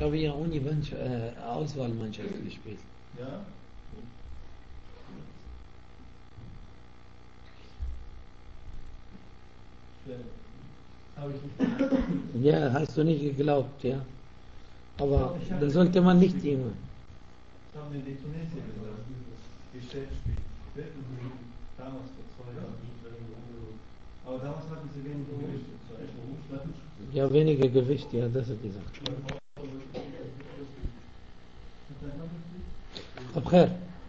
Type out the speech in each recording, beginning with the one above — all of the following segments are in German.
habe ja Auswahlmannschaft gespielt. Ja? Habe ich nicht. Ja, hast du nicht geglaubt, ja. Aber Doch, ich hab da sollte man nicht immer. Ich habe mir die Tunesier gesagt, Gestellspiel. Damals vor 2 Jahren. Aber damals hatten sie wenig Gewicht. Ja, weniger Gewicht, ja, das hat gesagt. طب خير.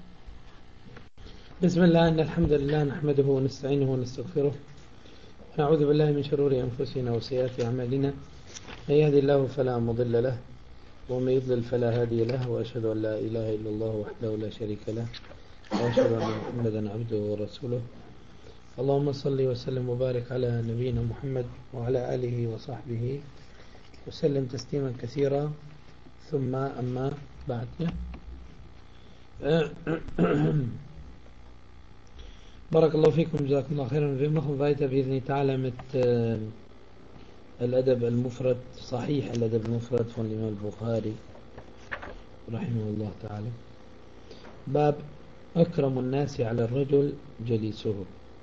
بسم الله إن الحمد لله نحمده ونستعينه ونستغفره نعوذ بالله من شرور أنفسنا وسيئات أعمالنا من يهدي الله فلا مضل له ومن يضلل فلا هادي له وأشهد أن لا إله إلا الله وحده لا شريك له وأشهد أن محمدا عبده ورسوله اللهم صل وسلم وبارك على نبينا محمد وعلى آله وصحبه وسلم تسليما كثيرا ثم أما بعد. بارك الله فيكم جزاكم الله خيرا. Wir machen weiter بإذن تعالى mit الأدب المفرد صحيح الأدب المفرد von الإمام البخاري رحمه الله تعالى. باب أكرم الناس على الرجل جليسه.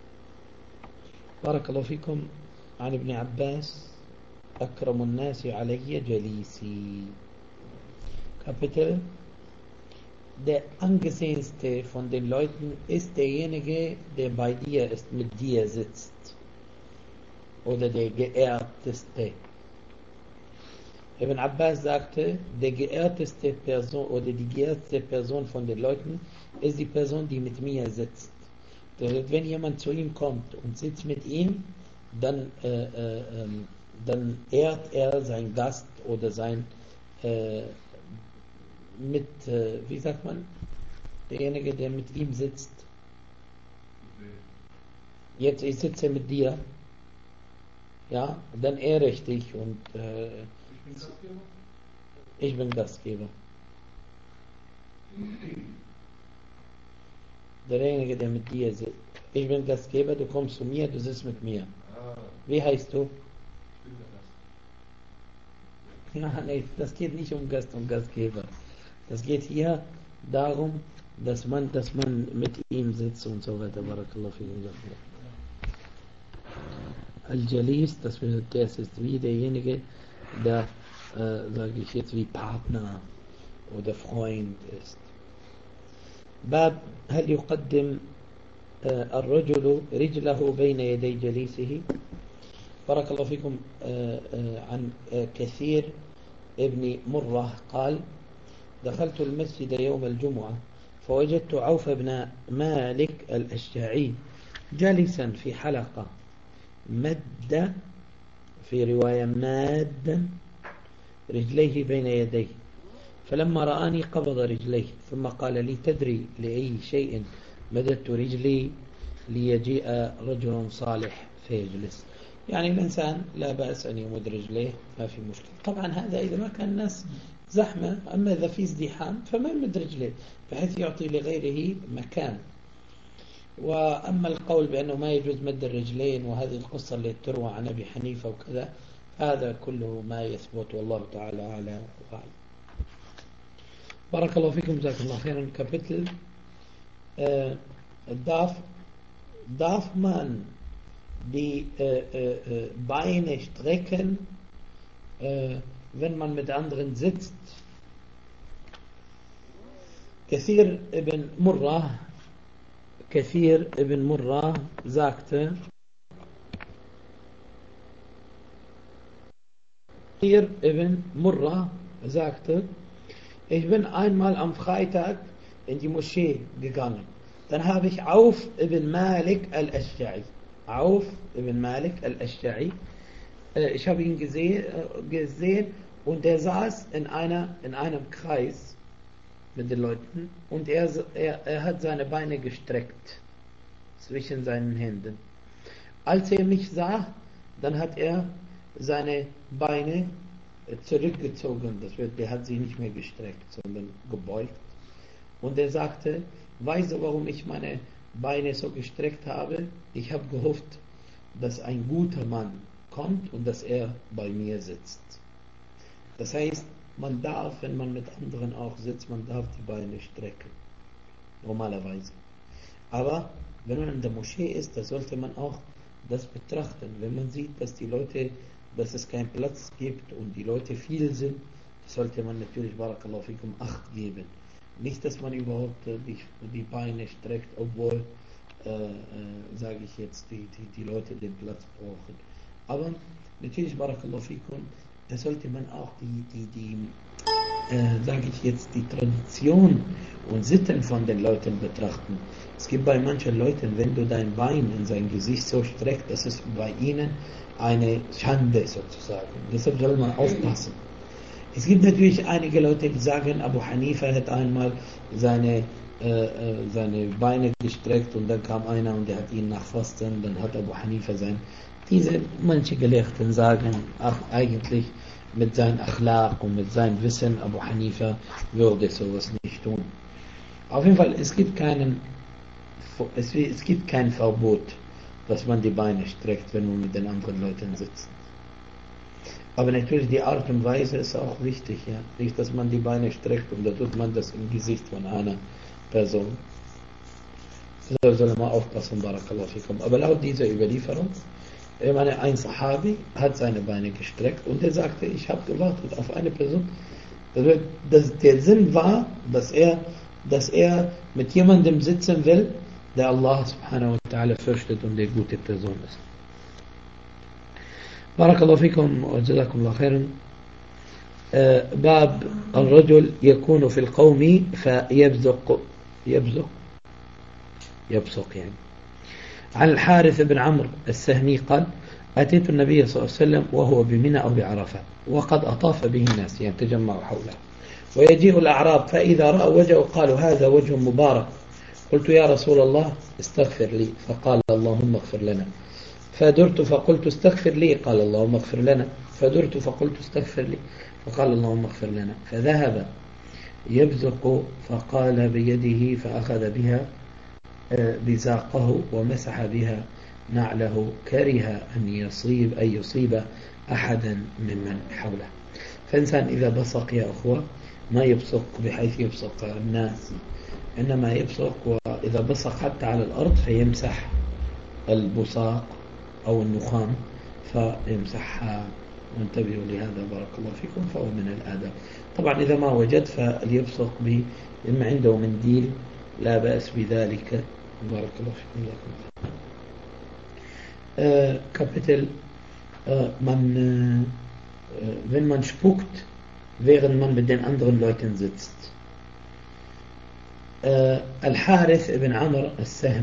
بارك الله فيكم. عن ابن عباس أكرم الناس علي جليسي. Kapitel: Der angesehenste von den Leuten ist derjenige, der bei dir ist, mit dir sitzt. Oder der geehrteste. Ibn Abbas sagte, der geehrteste Person oder die geehrteste Person von den Leuten ist die Person, die mit mir sitzt. Das heißt, wenn jemand zu ihm kommt und sitzt mit ihm, dann ehrt er seinen Gast oder sein wie sagt man, derjenige, der mit ihm sitzt. Jetzt, ich sitze mit dir, ja, dann ehre ich dich und ich bin Gastgeber. Derjenige, der mit dir sitzt. Ich bin Gastgeber, du kommst zu mir, du sitzt mit mir. Wie heißt du? Ja, nee, das geht nicht um Gast und Gastgeber. Das geht hier darum, dass man mit ihm sitzt und so weiter. Barakallahu fikum. Al-Jalis, das ist wie derjenige, der, sage ich jetzt, wie Partner oder Freund ist. باب هل يقدم الرجل رجله بين يدي جليسه. بارك الله فيكم. عن كثير ابن مرة قال دخلت المسجد يوم الجمعة فوجدت عوف بن مالك الأشجعي جالسا في حلقة مد في رواية ماد رجليه بين يديه فلما رآني قبض رجليه ثم قال لي تدري لأي شيء مددت رجلي ليجيء رجل صالح فيجلس. يعني الإنسان لا بأس أن يمد رجليه ما في مشكلة. طبعا هذا إذا ما كان الناس زحمة. أما إذا في ازدحام فما يمد رجليه بحيث يعطي لغيره مكان. وأما القول بأنه ما يجوز مد الرجلين وهذه القصة اللي تروى عن أبي حنيفة وكذا هذا كله ما يثبت والله تعالى أعلى وأعلم. بارك الله فيكم جزاكم الله خيرا. Kapitel darf man die Beine strecken, wenn man mit anderen sitzt. Kathir ibn Murrah sagte, ich bin einmal am Freitag in die Moschee gegangen. Dann habe ich Auf ibn Malik al-Ashja'i. Ich habe ihn gesehen und er saß in einem Kreis mit den Leuten und er hat seine Beine gestreckt zwischen seinen Händen. Als er mich sah, dann hat er seine Beine zurückgezogen. Der hat sie nicht mehr gestreckt, sondern gebeugt. Und er sagte, weißt du, warum ich meine Beine so gestreckt habe? Ich habe gehofft, dass ein guter Mann kommt und dass er bei mir sitzt. Das heißt, man darf, wenn man mit anderen auch sitzt, man darf die Beine strecken. Normalerweise. Aber wenn man in der Moschee ist, da sollte man auch das betrachten. Wenn man sieht, dass die Leute, dass es keinen Platz gibt und die Leute viel sind, sollte man natürlich, Barakallahu fikum, Acht geben. Nicht, dass man überhaupt die Beine streckt, obwohl, sage ich jetzt, die Leute den Platz brauchen. Aber natürlich, Barakallahu fikum, da sollte man auch sage ich jetzt, die Tradition und Sitten von den Leuten betrachten. Es gibt bei manchen Leuten, wenn du dein Bein in sein Gesicht so streckst, das ist bei ihnen eine Schande sozusagen. Deshalb soll man aufpassen. Es gibt natürlich einige Leute, die sagen, Abu Hanifa hat einmal seine Beine gestreckt und dann kam einer und der hat ihn nach Fasten, dann hat Abu Hanifa manche Gelehrten sagen, ach, eigentlich mit seinem Akhlaq und mit seinem Wissen, Abu Hanifa würde sowas nicht tun. Auf jeden Fall, es gibt kein Verbot, dass man die Beine streckt, wenn man mit den anderen Leuten sitzt. Aber natürlich die Art und Weise ist auch wichtig, ja. Nicht, dass man die Beine streckt und da tut man das im Gesicht von einer Person. Da soll man aufpassen, Barakallahu fikum. Aber laut dieser Überlieferung, ein Sahabi hat seine Beine gestreckt und er sagte, ich habe gewartet auf eine Person. Der Sinn war, dass er mit jemandem sitzen will, der Allah subhanahu wa ta'ala fürchtet und der gute Person ist. Barakallahu fikum wa jazakumullahu khairan. باب الرجل يكون في القوم فيبزق يعني. عن الحارث بن عمرو السهمي قال أتيت النبي صلى الله عليه وسلم وهو بمنى أو بعرفة وقد أطاف به الناس يعني تجمعوا حوله ويجيء الأعراب فإذا رأوا وجهه قالوا هذا وجه مبارك قلت يا رسول الله استغفر لي فقال اللهم اغفر لنا فدرت فقلت استغفر لي قال اللهم اغفر لنا فدرت فقلت استغفر لي فقال اللهم اغفر لنا فذهب يبزق فقال بيده فأخذ بها بزاقه ومسح بها نعله كره أن يصيب أحدا ممن حوله. فإنسان إذا بصق يا أخوة ما يبصق بحيث يبصق الناس، إنما يبصق وإذا بصق حتى على الأرض فيمسح البصاق أو النخام فيمسحها. وانتبهوا لهذا بارك الله فيكم، فهو من الآداب. طبعا إذا ما وجد فليبصق إما عنده منديل لا بأس بذلك. بارك الله فيكم. Kapitel wenn man spuckt, während man mit den anderen Leuten sitzt. Al-Harith ibn Amr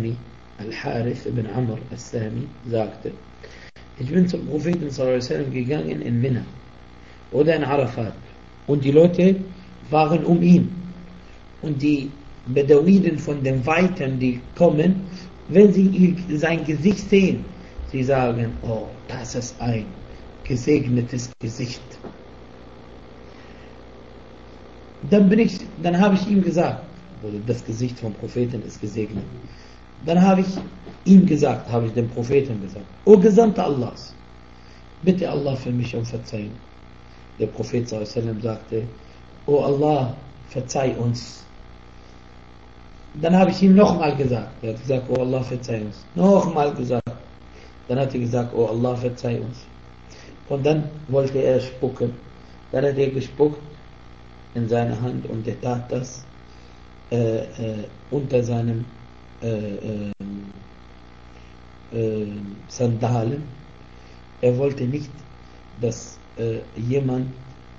al-Sahmi sagte, ich bin zum Propheten sallallahu alaihi wasallam gegangen in Mina oder in Arafat und die Leute waren um ihn und die Bedouinen von den Weiten, die kommen, wenn sie sein Gesicht sehen, sie sagen, oh, das ist ein gesegnetes Gesicht. Dann habe ich ihm gesagt, das Gesicht vom Propheten ist gesegnet. Dann habe ich ihm gesagt, habe ich dem Propheten gesagt, O Gesandter Allahs, bitte Allah für mich um Verzeihung. Der Prophet sallallahu alaihi wasallam sagte, O Allah, verzeih uns. Dann habe ich ihm nochmal gesagt, er hat gesagt, O Allah, verzeih uns. Nochmal gesagt. Dann hat er gesagt, O Allah, verzeih uns. Und dann wollte er spucken. Dann hat er gespuckt in seine Hand und er tat das unter seinem Sandalen. Er wollte nicht, dass jemand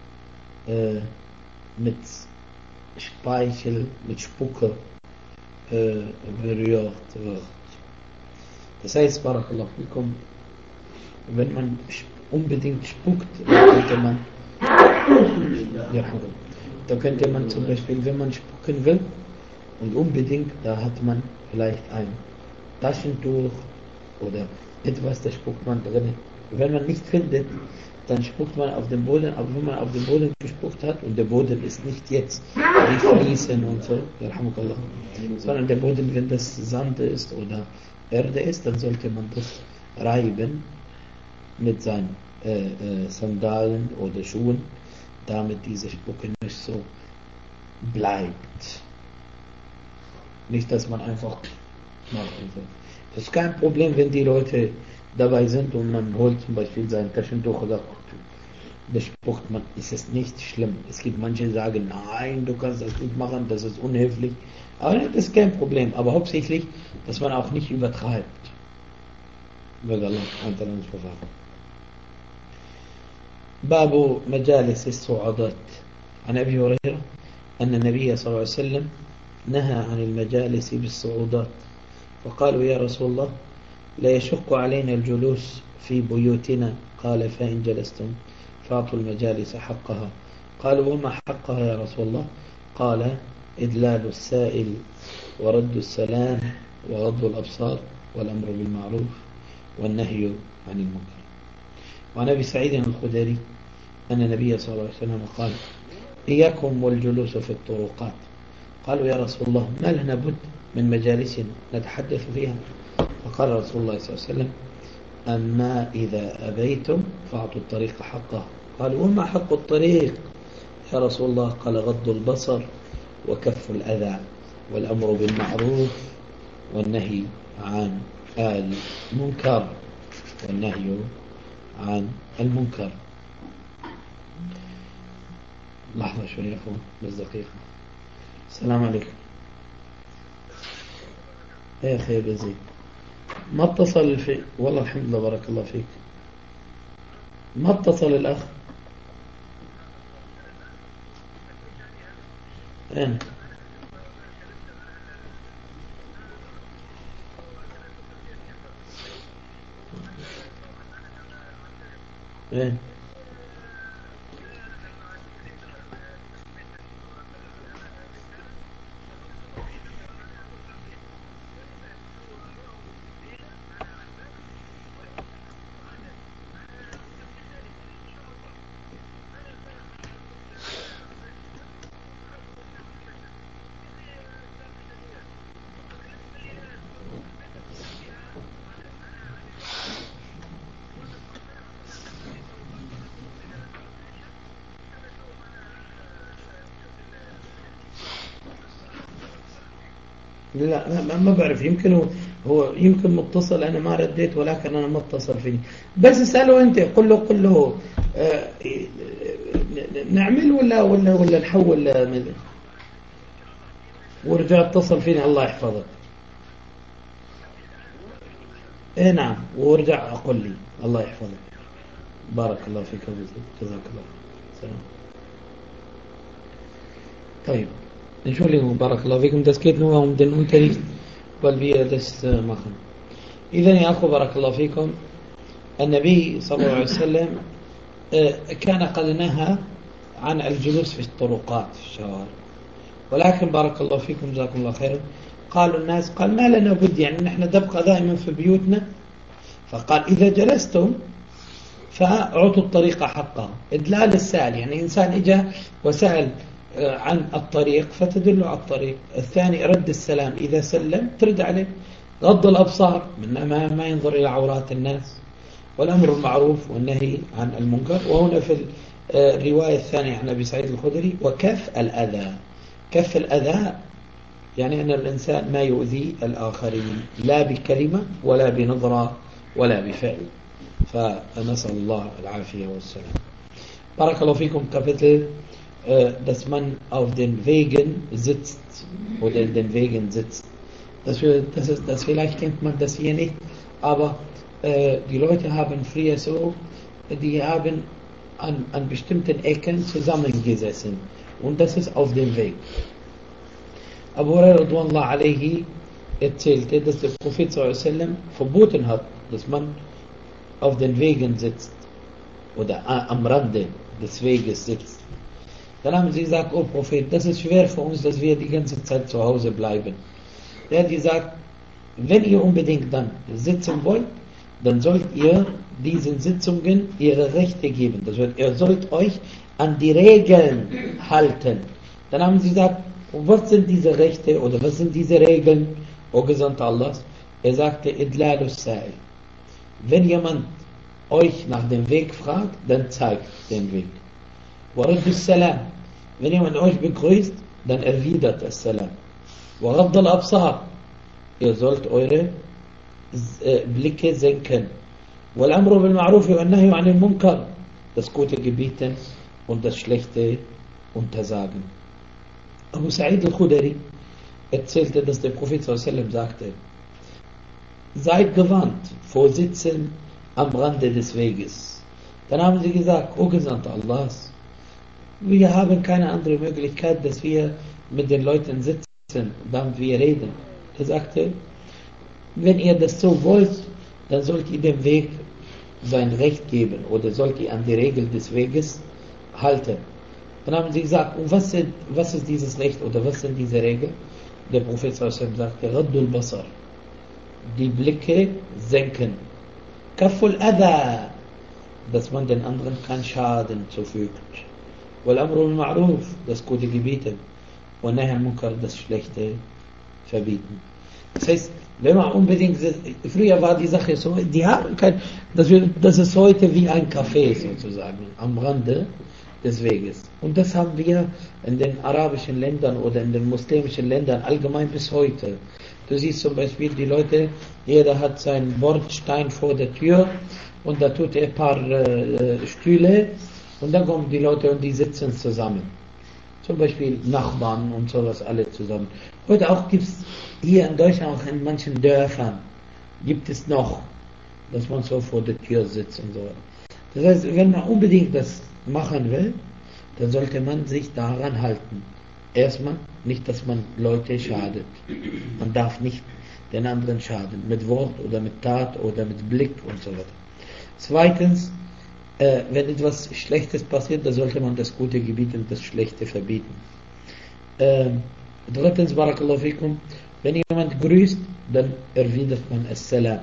mit Speichel, mit Spucke berührt wird. Das heißt, Barakallahu fikum, wenn man unbedingt spuckt, da könnte man zum Beispiel, wenn man spucken will und unbedingt, da hat man vielleicht ein Taschentuch oder etwas, da spuckt man drin. Wenn man nicht findet, dann spuckt man auf den Boden, aber wenn man auf den Boden gespuckt hat und der Boden ist nicht jetzt wie Fliesen und so, sondern der Boden, wenn das Sand ist oder Erde ist, dann sollte man das reiben mit seinen Sandalen oder Schuhen, damit diese Spucke nicht so bleibt. Nicht, dass man einfach macht. Das ist kein Problem, wenn die Leute dabei sind und man holt zum Beispiel sein Taschentuch oder bespuckt man, ist es nicht schlimm. Es gibt manche, die sagen, nein, du kannst das nicht machen, das ist unhöflich. Aber das ist kein Problem. Aber hauptsächlich, dass man auch nicht übertreibt. Möge Allah uns bewahren. باب مجالس الصعودات. عن أبي هريرة أن النبي صلى الله عليه وسلم نهى عن المجالس بالصعودات، فقالوا يا رسول الله لا يشق علينا الجلوس في بيوتنا، قال فإن جلستم فاعطوا المجالس حقها. قالوا وما حقها يا رسول الله؟ قال إدلال السائل ورد السلام وغض الأبصار والأمر بالمعروف والنهي عن المنكر. وعن أبي سعيد الخدري أن النبي صلى الله عليه وسلم قال إياكم والجلوس في الطرقات. قالوا يا رسول الله ما لنا بد من مجالس نتحدث فيها؟ فقال رسول الله صلى الله عليه وسلم أما إذا أبيتم فأعطوا الطريق حقه. قالوا وما حق الطريق يا رسول الله؟ قال غض البصر وكف الأذى والأمر بالمعروف والنهي عن المنكر والنهي عن المنكر. لحظة شوية يا أخوان بس دقيقة. السلام عليكم يا أخي يا بزيد ما اتصل في والله الحمد لله بارك الله فيك ما اتصل الأخ أين أين لا ما بعرف يمكن هو يمكن متصل أنا ما رديت ولكن أنا ما اتصل فيني بس اسأله أنت قل له نعمل ولا نحول ورجع اتصل فيني الله يحفظك. ايه نعم ورجع أقول لي الله يحفظك بارك الله فيك جزاك الله سلام. طيب Entschuldigung, barakallahu fikum, das geht nur um den Unterricht, weil wir das machen. إذن يا أخو بارك الله فيكم النبي صلى الله عليه وسلم كان قد نهى عن الجلوس في الطرقات في الشوارع، ولكن بارك الله فيكم جزاكم الله خيرا قالوا الناس قال ما لنا بد يعني نحن نبقى دائما في بيوتنا، فقال إذا جلستم فأعطوا الطريق حقها. إدلال السائل يعني إنسان إجا وسأل عن الطريق فتدل على الطريق. الثاني رد السلام إذا سلم ترد عليه. غض الأبصار من ما ينظر إلى عورات الناس، والأمر المعروف والنهي عن المنكر. وهنا في الرواية الثانية عن أبي سعيد الخدري وكف الأذى. كف الأذى يعني أن الإنسان ما يؤذي الآخرين لا بكلمة ولا بنظرة ولا بفعل، فنسأل الله العافية والسلام. بارك الله فيكم. Kapitel dass man auf den Wegen sitzt oder in den Wegen sitzt. Das vielleicht kennt man das hier nicht, aber die Leute haben früher so, die haben an bestimmten Ecken zusammengesessen und das ist auf dem Weg. Abu Hurairah radhiyallahu anhu erzählte, dass der Prophet sallallahu alaihi wasallam verboten hat, dass man auf den Wegen sitzt oder am Rande des Weges sitzt. Dann haben sie gesagt, oh Prophet, das ist schwer für uns, dass wir die ganze Zeit zu Hause bleiben. Der hat gesagt, wenn ihr unbedingt dann sitzen wollt, dann sollt ihr diesen Sitzungen ihre Rechte geben. Das heißt, ihr sollt euch an die Regeln halten. Dann haben sie gesagt, was sind diese Rechte oder was sind diese Regeln, o Gesandter Allahs? Er sagte, Idlalus Sa'il. Wenn jemand euch nach dem Weg fragt, dann zeigt den Weg. ورد السلام. Wenn jemand euch begrüßt, dann erwidert das Salam. وغض الأبصار. Ihr sollt eure Blicke senken. والأمر بالمعروف والنهي عن المنكر. Das Gute gebieten und das Schlechte untersagen. Abu Sa'id al-Khudri erzählte, dass der Prophet ﷺ sagte: Seid gewarnt vor Sitzen am Rande des Weges. Dann haben sie gesagt: O Gesandter Allahs, wir haben keine andere Möglichkeit, dass wir mit den Leuten sitzen, damit wir reden. Er sagte: Wenn ihr das so wollt, dann sollt ihr dem Weg sein Recht geben oder sollt ihr an die Regel des Weges halten. Dann haben sie gesagt: Und was ist dieses Recht oder was sind diese Regeln? Der Prophet ﷺ sagte: Raddul Basar, die Blicke senken. Kaful Adha, dass man den anderen keinen Schaden zufügt. Wal Amru bil Ma'ruf, das Gute gebieten. Und Nahy al Munkar, das Schlechte verbieten. Das heißt, wenn man unbedingt, früher war die Sache so, die haben das ist heute wie ein Café sozusagen, am Rande des Weges. Und das haben wir in den arabischen Ländern oder in den muslimischen Ländern allgemein bis heute. Du siehst zum Beispiel die Leute, jeder hat seinen Bordstein vor der Tür und da tut er ein paar Stühle und dann kommen die Leute und die sitzen zusammen. Zum Beispiel Nachbarn und sowas alle zusammen. Heute auch gibt es hier in Deutschland, auch in manchen Dörfern, gibt es noch, dass man so vor der Tür sitzt und so. Das heißt, wenn man unbedingt das machen will, dann sollte man sich daran halten. Erstmal nicht, dass man Leute schadet. Man darf nicht den anderen schaden, mit Wort oder mit Tat oder mit Blick und so weiter. Zweitens, wenn etwas Schlechtes passiert, dann sollte man das Gute gebieten und das Schlechte verbieten. Drittens, Barakallahu fikum, wenn jemand grüßt, dann erwidert man As-Salam.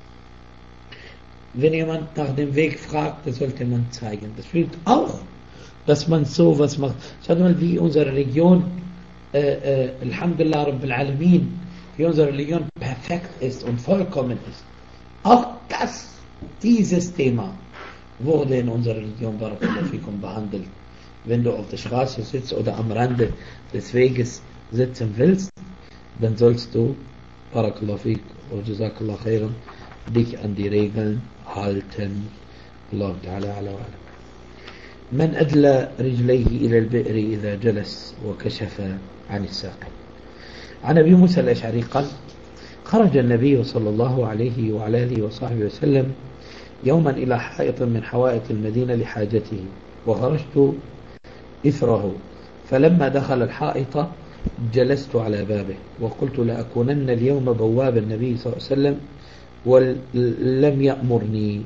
Wenn jemand nach dem Weg fragt, dann sollte man zeigen. Das fühlt auch, dass man sowas macht. Schaut mal, wie unsere Religion, Alhamdulillah Rabbil Alamin, wie unsere Religion perfekt ist und vollkommen ist. Auch dieses Thema wurde in unserer Religion Barakallahu fikum behandelt. Wenn du auf der Straße sitzt oder am Rande des Weges sitzen willst, dann sollst du Barakallahu fik wa Jazakallahu khairan dich an die Regeln halten. Allah Ta'ala ala wa ala. من أدلى رجليه إلى البئر إذا جلس وكشف عن الساق. عن أبي موسى الأشعري قال: خرج النبي صلى الله عليه وعلى آله وصحبه وسلم يوما إلى حائط من حوائط المدينة لحاجته وخرجت إثره، فلما دخل الحائط جلست على بابه وقلت لأكونن اليوم بواب النبي صلى الله عليه وسلم ولم يأمرني.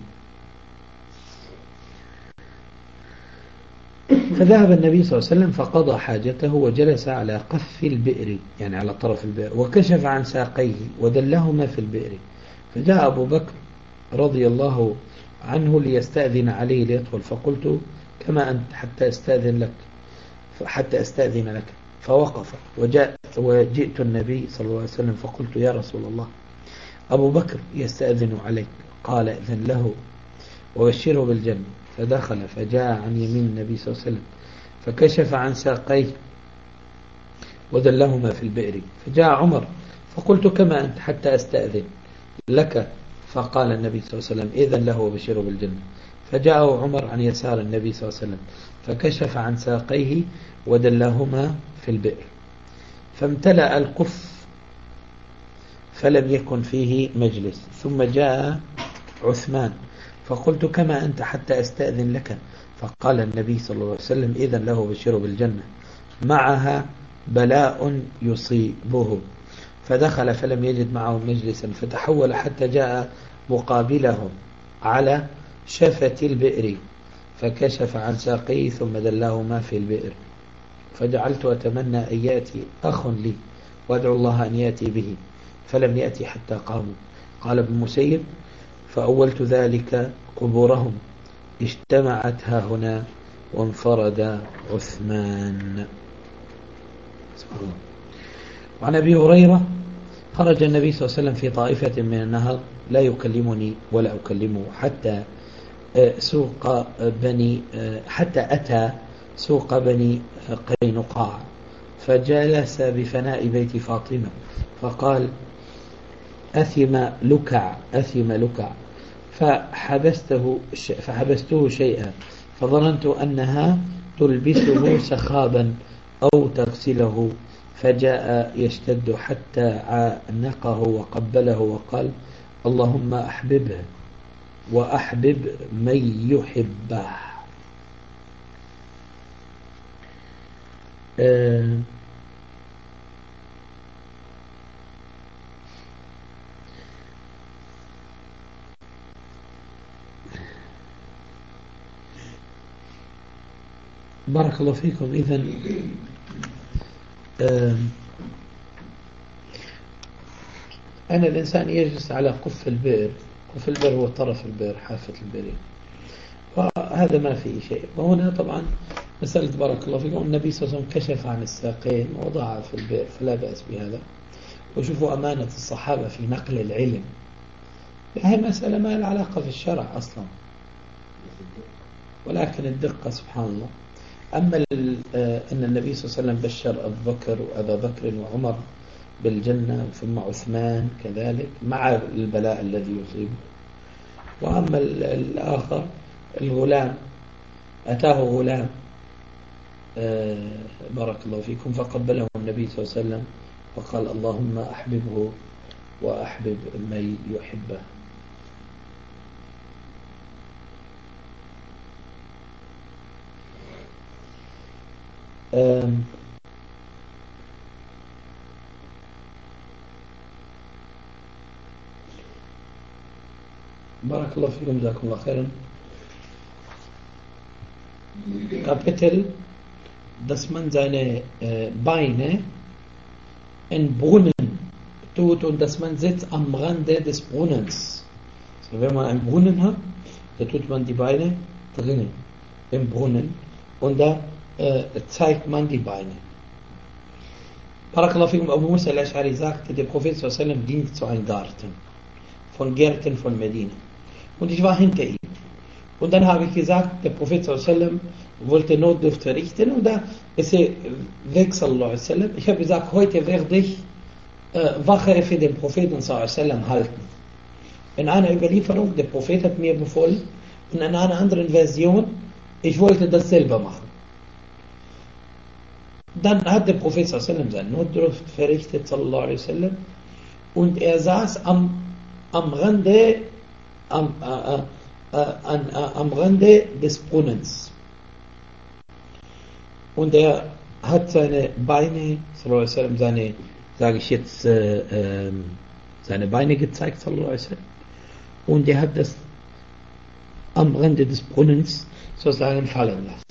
فذهب النبي صلى الله عليه وسلم فقضى حاجته وجلس على قف البئر، يعني على طرف البئر، وكشف عن ساقيه ودلهما في البئر. فجاء أبو بكر رضي الله عنه ليستأذن عليه ليدخل، فقلت: كما أنت حتى أستأذن لك. فوقف وجئت النبي صلى الله عليه وسلم فقلت: يا رسول الله، أبو بكر يستأذن عليك. قال: إذن له وبشره بالجنة. فدخل فجاء عن يمين النبي صلى الله عليه وسلم فكشف عن ساقيه ودلهما في البئر. فجاء عمر فقلت: كما أنت حتى أستأذن لك. فقال النبي صلى الله عليه وسلم: إذن له وبشره بالجنة. فجاء عمر عن يسار النبي صلى الله عليه وسلم فكشف عن ساقيه ودلهما في البئر. فامتلأ القف فلم يكن فيه مجلس. ثم جاء عثمان فقلت: كما أنت حتى أستأذن لك. فقال النبي صلى الله عليه وسلم: إذن له وبشره بالجنة معها بلاء يصيبه. فدخل فلم يجد معهم مجلسا فتحول حتى جاء مقابلهم على شفة البئر فكشف عن ساقيه ثم دلاهما في البئر. فجعلت أتمنى أن يأتي أخ لي وأدعو الله أن يأتي به، فلم يأتي حتى قاموا. قال ابن مسيب: فأولت ذلك قبورهم اجتمعت هنا وانفرد عثمان. سبحان الله. وعن أبي هريرة: خرج النبي صلى الله عليه وسلم في طائفة من النهر لا يكلمني ولا أكلمه حتى أتى سوق بني قينقاع، فجلس بفناء بيت فاطمة فقال أثم لكع أثم لكع، فحبسته شيئا، فظننت أنها تلبسه سخابا أو تغسله، فجاء يشتد حتى عانقه وقبله وقال اللهم أحببه وأحبب من يحبه. بارك الله فيكم. إذن أن الإنسان يجلس على قف البئر، قف البئر هو طرف البئر، حافة البئر، وهذا ما فيه شيء. وهنا طبعا مسألة بارك الله فيكم النبي صلى الله عليه وسلم كشف عن الساقين ووضعها في البئر، فلا بأس بهذا. وشوفوا أمانة الصحابة في نقل العلم، هي مسألة ما لها علاقة في الشرع أصلا، ولكن الدقة سبحان الله. أما أن النبي صلى الله عليه وسلم بشر أبو بكر وأبا بكر وعمر بالجنة، ثم عثمان كذلك مع البلاء الذي يصيبه. وأما الآخر الغلام، أتاه غلام بارك الله فيكم فقبله النبي صلى الله عليه وسلم وقال اللهم أحببه وأحبب من يحبه. بارك الله فيكم جزاكم الله خيرا. Kapitel, dass man seine Beine in Brunnen tut und dass man sitzt am Rande des Brunnens. So, wenn man einen Brunnen hat, da tut man die Beine drinnen im Brunnen und da zeigt man die Beine. Barakallahu fikum, Abu Musa al-Ash'ari sagte, der Prophet sallallahu alaihi wasallam ging zu einem Garten von Gärten von Medina und ich war hinter ihm. Und dann habe ich gesagt, der Prophet sallallahu alaihi wasallam wollte Notdurft verrichten und da ist er weg sallallahu alaihi wasallam. Ich habe gesagt, heute werde ich Wache für den Propheten sallallahu alaihi wasallam halten. In einer Überlieferung, der Prophet hat mir befohlen, und in einer anderen Version, ich wollte das selber machen. Dann hat der Prophet sallallahu alaihi wasallam sein Notdurft verrichtet sallallahu alaihi wasallam und er saß am Rande am Rande des Brunnens. Und er hat seine Beine, sallallahu alaihi wasallam, seine Beine gezeigt, sallallahu alaihi wasallam. Und er hat das am Rande des Brunnens sozusagen fallen lassen.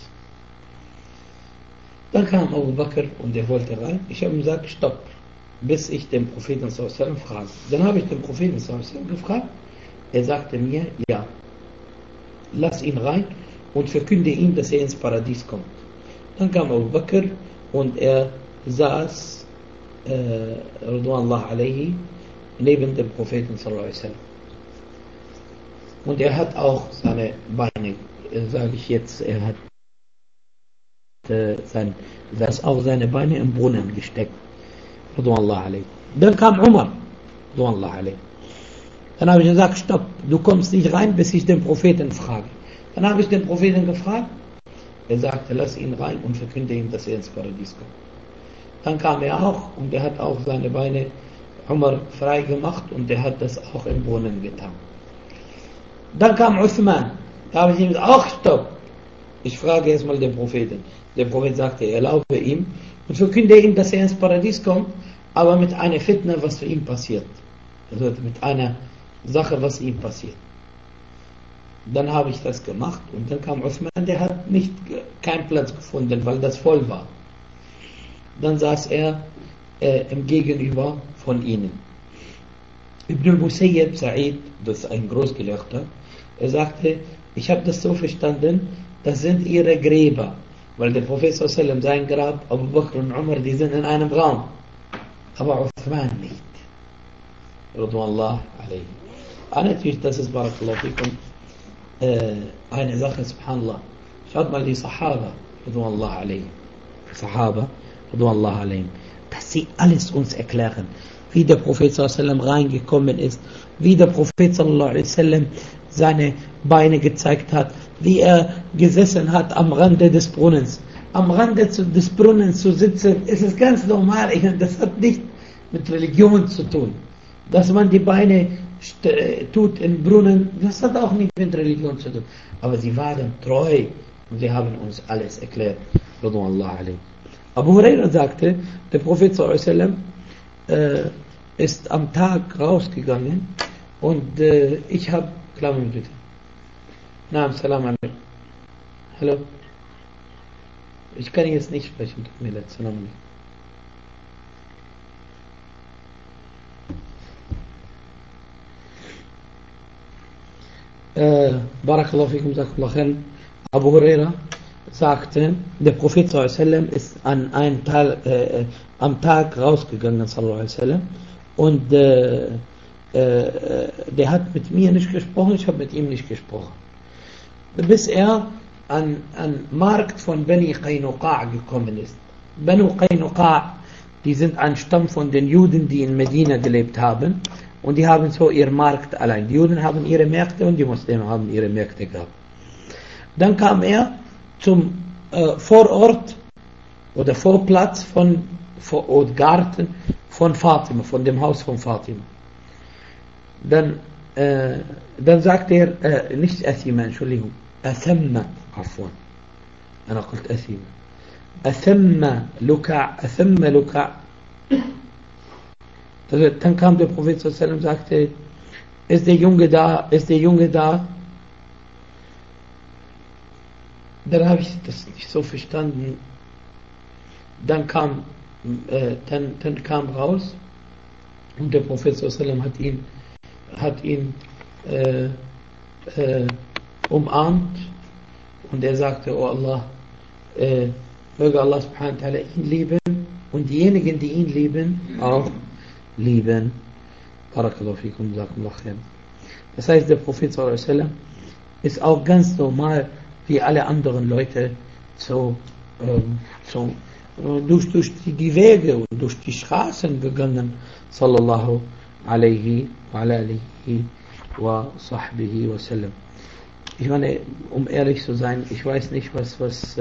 Dann kam Abu Bakr und er wollte rein. Ich habe ihm gesagt, stopp, bis ich den Propheten sallallahu alaihi wasallam frage. Dann habe ich den Propheten sallallahu alaihi wasallam gefragt. Er sagte mir, ja, lass ihn rein und verkünde ihm, dass er ins Paradies kommt. Dann kam Abu Bakr und er saß Ridwanullah alayhi neben dem Propheten sallallahu alaihi wasallam. Und er hat auch seine Beine, sage ich jetzt, er hat auch seine Beine im Brunnen gesteckt. Ridwanullah alayhi. Dann kam Umar, Ridwanullah alayhi. Dann habe ich gesagt, stopp, du kommst nicht rein, bis ich den Propheten frage. Dann habe ich den Propheten gefragt. Er sagte, lass ihn rein und verkünde ihm, dass er ins Paradies kommt. Dann kam er auch und er hat auch seine Beine Umar frei gemacht und er hat das auch im Brunnen getan. Dann kam Uthman. Da habe ich ihm gesagt, auch stopp. Ich frage erstmal den Propheten. Der Prophet sagte, erlaube ihm und verkünde ihm, dass er ins Paradies kommt, aber mit einer Fitna, was für ihn passiert. Also mit einer Sache, was ihm passiert. Dann habe ich das gemacht und dann kam Uthman, der hat keinen Platz gefunden, weil das voll war. Dann saß er im Gegenüber von ihnen. Ibn al-Musayyib Sa'id, das ist ein Großgelehrter, er sagte, ich habe das so verstanden, das sind ihre Gräber, weil der Prophet sallallahu alaihi wasallam, sein Grab, Abu Bakr und Umar, die sind in einem Raum, aber Uthman nicht. Radwanullah alayhi. Natürlich, das ist Barakallahu fikum eine Sache, subhanallah. Schaut mal die Sahaba, Radwanallah alayhim, Sahaba, Radwanallah alayhim, dass sie alles uns erklären, wie der Prophet sallallahu alaihi wasallam reingekommen ist, wie der Prophet sallallahu alaihi wasallam seine Beine gezeigt hat, wie er gesessen hat am Rande des Brunnens. Am Rande des Brunnens zu sitzen, ist es ganz normal. Das hat nicht mit Religion zu tun. Dass man die Beine tut im Brunnen, das hat auch nicht mit Religion zu tun. Aber sie waren treu und sie haben uns alles erklärt. Radwanallah alayhi. Abu Huraira sagte, der Prophet sallallahu alaihi wasallam ist am Tag rausgegangen und ich habe, Klammer bitte. Naam, salam alaikum. Hallo. Ich kann jetzt nicht sprechen, tut mir leid, salam alaikum. Barakallahu fikum, Jazakallahu khairan. Abu Huraira sagte, der Prophet sallallahu alaihi wasallam ist an einem Tag, am Tag rausgegangen sallallahu alaihi wasallam und der hat mit mir nicht gesprochen, ich habe mit ihm nicht gesprochen. Bis er an Markt von Bani Qaynuqa' gekommen ist. Bani Qaynuqa', die sind ein Stamm von den Juden, die in Medina gelebt haben und die haben so ihr Markt allein. Die Juden haben ihre Märkte und die Muslime haben ihre Märkte gehabt. Dann kam er zum Vorort oder Vorplatz oder Garten von Fatima, von dem Haus von Fatima. Dann sagt er, nicht Athima, Entschuldigung, Athamma, عفوا أنا قلت أثيما أثم لكع. Dann kam der Prophet sallallahu alaihi wasallam und sagte, ist der Junge da? Dann habe ich das nicht so verstanden. Dann kam raus und der Prophet sallallahu alaihi wasallam hat ihn umarmt und er sagte, oh Allah, möge Allah subhanahu wa ta'ala ihn lieben und diejenigen, die ihn lieben, auch lieben. Barakallahu fikum, jazakumullah khair. Das heißt, der Prophet sallallahu alaihi wasallam ist auch ganz normal wie alle anderen Leute durch die Wege und durch die Straßen gegangen, sallallahu alaihi wa alihi wa sahbihi wa sallam. Ich meine, um ehrlich zu sein, ich weiß nicht, was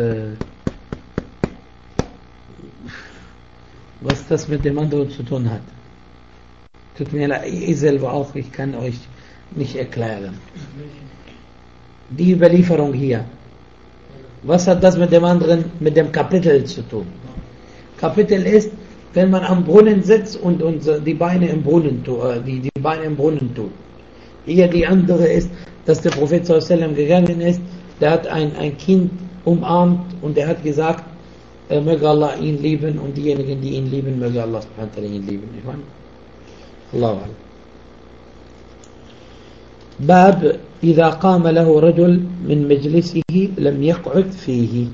das mit dem anderen zu tun hat. Tut mir leid, ich selber auch, ich kann euch nicht erklären. Die Überlieferung hier. Was hat das mit dem anderen, mit dem Kapitel zu tun? Kapitel ist, wenn man am Brunnen sitzt und die Beine im Brunnen tut. Hier die andere ist, dass der Prophet sallallahu alaihi wasallam gegangen ist, der hat ein Kind umarmt und er hat gesagt, möge Allah ihn lieben und diejenigen, die ihn lieben, möge Allah subhanahu wa ta'ala ihn lieben. Ich meine, Allahu Akbar. باب إذا قام له رجل من مجلسه لم يقعد فيه.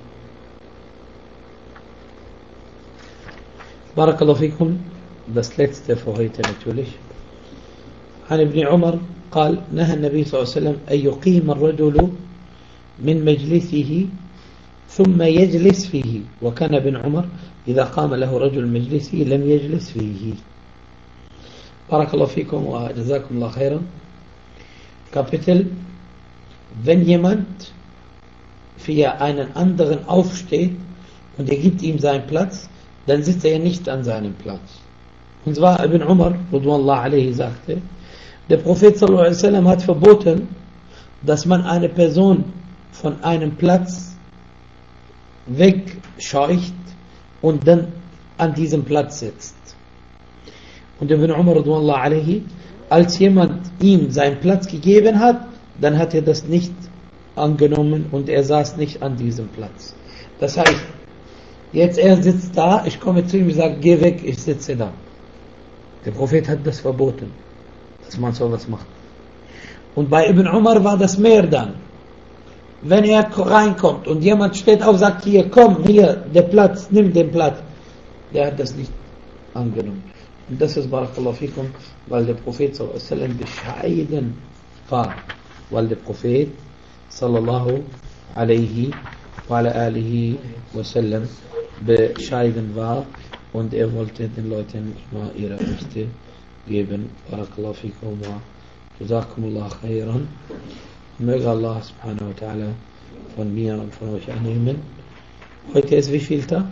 بارك الله فيكم. Das letzte für heute natürlich. عن ابن عمر قال نهى النبي صلى الله عليه وسلم أن يقيم الرجل من مجلسه ثم يجلس فيه وكان ابن عمر إذا قام له رجل من مجلسه لم يجلس فيه. بارك الله فيكم وجزاكم الله خيرا. Kapitel, wenn jemand für einen anderen aufsteht und er gibt ihm seinen Platz, dann sitzt er nicht an seinem Platz. Und zwar Ibn Umar radwanallahu alayhi sagte, der Prophet sallallahu alaihi wasallam hat verboten, dass man eine Person von einem Platz wegscheucht und dann an diesem Platz sitzt. Und Ibn Umar radwanallahu alayhi, als jemand ihm seinen Platz gegeben hat, dann hat er das nicht angenommen und er saß nicht an diesem Platz. Das heißt, jetzt er sitzt da, ich komme zu ihm und sage, geh weg, ich sitze da. Der Prophet hat das verboten, dass man sowas macht. Und bei Ibn Umar war das mehr dann. Wenn er reinkommt und jemand steht auf und sagt, hier, komm, hier, der Platz, nimm den Platz. Der hat das nicht angenommen. Und das ist Barakallahu fikum, weil der Prophet sallallahu alaihi wasallam bescheiden war. Weil der Prophet sallallahu alaihi وعلى آله وسلم bescheiden war und wollte den Leuten immer ihre Rechte geben. Barakallahu fikum wa jazakumullah khairan. Möge Allah subhanahu wa ta'ala von mir und von euch annehmen. Heute ist wie viel Tag?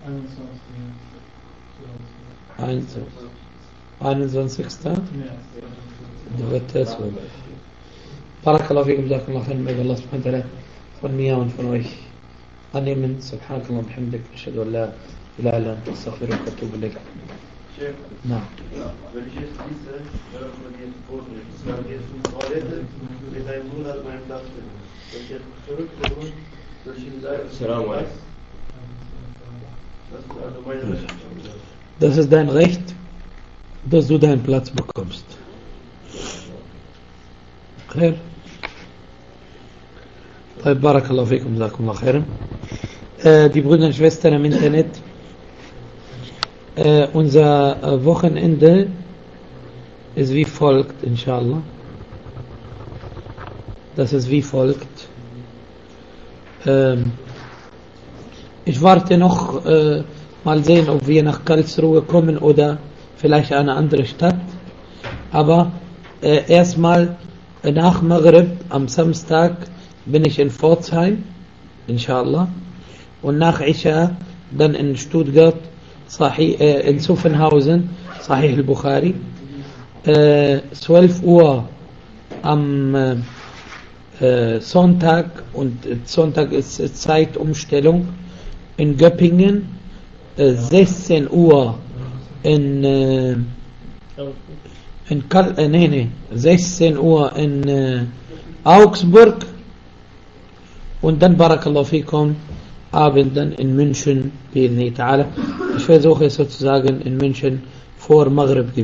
21. Dritte 12. Barakallahu fikum, jazakumullah khairan. Möge Allah subhanahu wa ta'ala von mir und von euch annehmen. Subhanakallah wa bihamdik. Ashhadu an la ilaha illa anta astaghfiruka wa atubu ilayk. Na. Wenn ich jetzt diese, wenn man jetzt vornimmt, dann gehst du Toilette mit einem Monat meinem Platz bin. Wenn ich jetzt zurückkomme, soll ich ihm sagen, Assalamu alaikum. Das ist also meine Rechte. Das ist dein Recht, dass du deinen Platz bekommst. Khair. طيب بارك الله فيكم جزاكم الله خيرا. Die Brüder und Schwestern im Internet, unser Wochenende ist wie folgt, inshallah. Das ist wie folgt. Ich warte noch, mal sehen, ob wir nach Karlsruhe kommen oder vielleicht eine andere Stadt. Aber erstmal nach Maghrib am Samstag bin ich in Pforzheim, inshallah. Und nach Isha dann in Stuttgart, in Zuffenhausen, Sahih al-Bukhari. 12 Uhr am Sonntag, und Sonntag ist Zeitumstellung, in Göppingen. 16 Uhr in 16 Uhr in Augsburg. Und dann Barakallahu fikum Abend dann in München, bi'idhni ta'ala. Ich versuche sozusagen in München vor Maghrib